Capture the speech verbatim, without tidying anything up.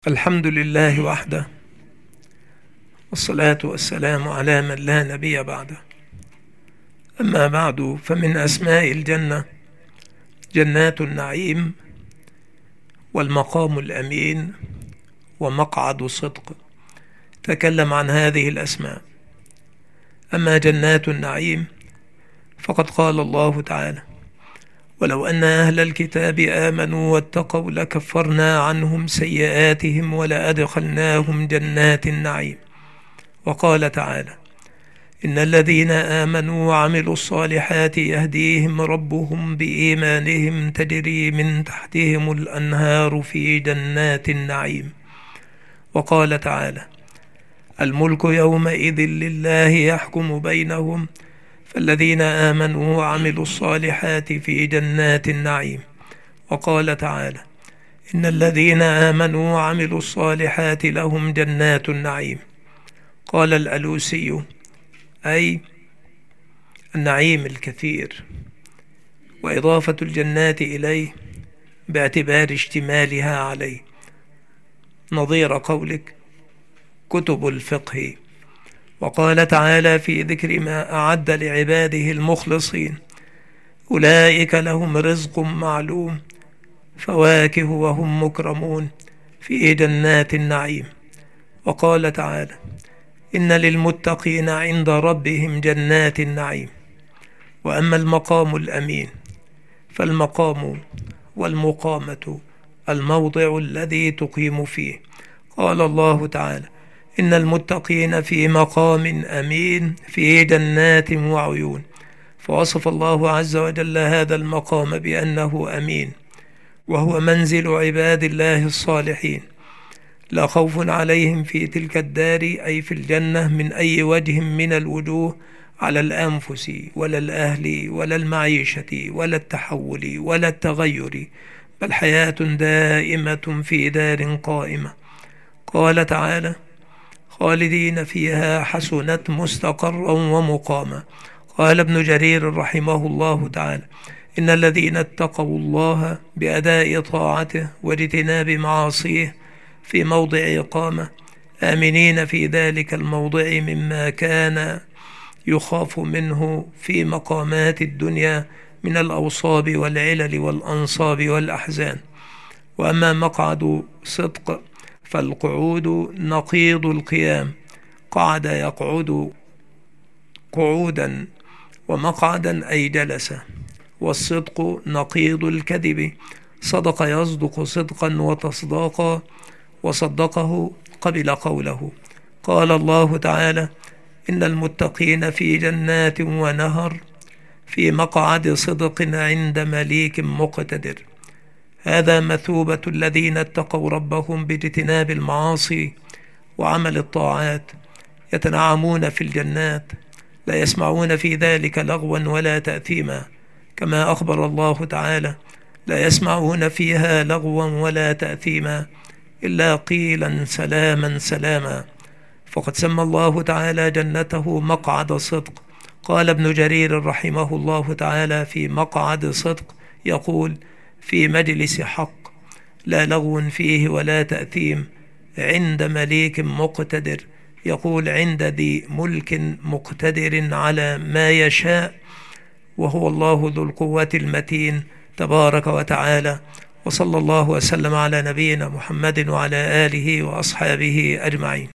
الحمد لله وحده، والصلاة والسلام على من لا نبي بعده. أما بعد، فمن أسماء الجنة جنات النعيم والمقام الأمين ومقعد صدق. تكلم عن هذه الأسماء. أما جنات النعيم فقد قال الله تعالى: ولو أن أهل الكتاب آمنوا واتقوا لكفرنا عنهم سيئاتهم ولأدخلناهم جنات النعيم. وقال تعالى: إن الذين آمنوا وعملوا الصالحات يهديهم ربهم بإيمانهم تجري من تحتهم الأنهار في جنات النعيم. وقال تعالى: الملك يومئذ لله يحكم بينهم فالذين آمنوا وعملوا الصالحات في جنات النعيم. وقال تعالى: إن الذين آمنوا وعملوا الصالحات لهم جنات النعيم. قال الألوسي: أي النعيم الكثير، وإضافة الجنات إليه باعتبار اشتمالها عليه، نظير قولك كتب الفقه. وقال تعالى في ذكر ما أعد لعباده المخلصين: أولئك لهم رزق معلوم فواكه وهم مكرمون في جنات النعيم. وقال تعالى: إن للمتقين عند ربهم جنات النعيم. وأما المقام الأمين فالمقام والمقامة الموضع الذي تقيم فيه. قال الله تعالى: إن المتقين في مقام أمين في جنات وعيون. فوصف الله عز وجل هذا المقام بأنه أمين، وهو منزل عباد الله الصالحين، لا خوف عليهم في تلك الدار أي في الجنة من أي وجه من الوجوه على الأنفس ولا الأهل ولا المعيشة ولا التحول ولا التغير، بل حياة دائمة في دار قائمة. قال تعالى: خالدين فيها حسنت مستقرا ومقاما. قال ابن جرير رحمه الله تعالى: إن الذين اتقوا الله بأداء طاعته واجتناب معاصيه في موضع إقامة آمنين في ذلك الموضع مما كان يخاف منه في مقامات الدنيا من الأوصاب والعلل والأنصاب والأحزان. وأما مقعد صدق فالقعود نقيض القيام، قعد يقعد قعودا، ومقعدا أي جلس. والصدق نقيض الكذب، صدق يصدق صدقا وتصداقا، وصدقه قبل قوله. قال الله تعالى: إن المتقين في جنات ونهر في مقعد صدق عند مليك مقتدر. هذا مثوبة الذين اتقوا ربهم باجتناب المعاصي وعمل الطاعات، يتنعمون في الجنات لا يسمعون في ذلك لغوا ولا تأثيما، كما أخبر الله تعالى: لا يسمعون فيها لغوا ولا تأثيما إلا قيلا سلاما سلاما. فقد سمى الله تعالى جنته مقعد صدق. قال ابن جرير رحمه الله تعالى في مقعد صدق يقول: في مجلس حق لا لغو فيه ولا تأثيم عند مليك مقتدر، يقول عند ذي ملك مقتدر على ما يشاء، وهو الله ذو القوة المتين تبارك وتعالى. وصلى الله وسلم على نبينا محمد وعلى آله وأصحابه أجمعين.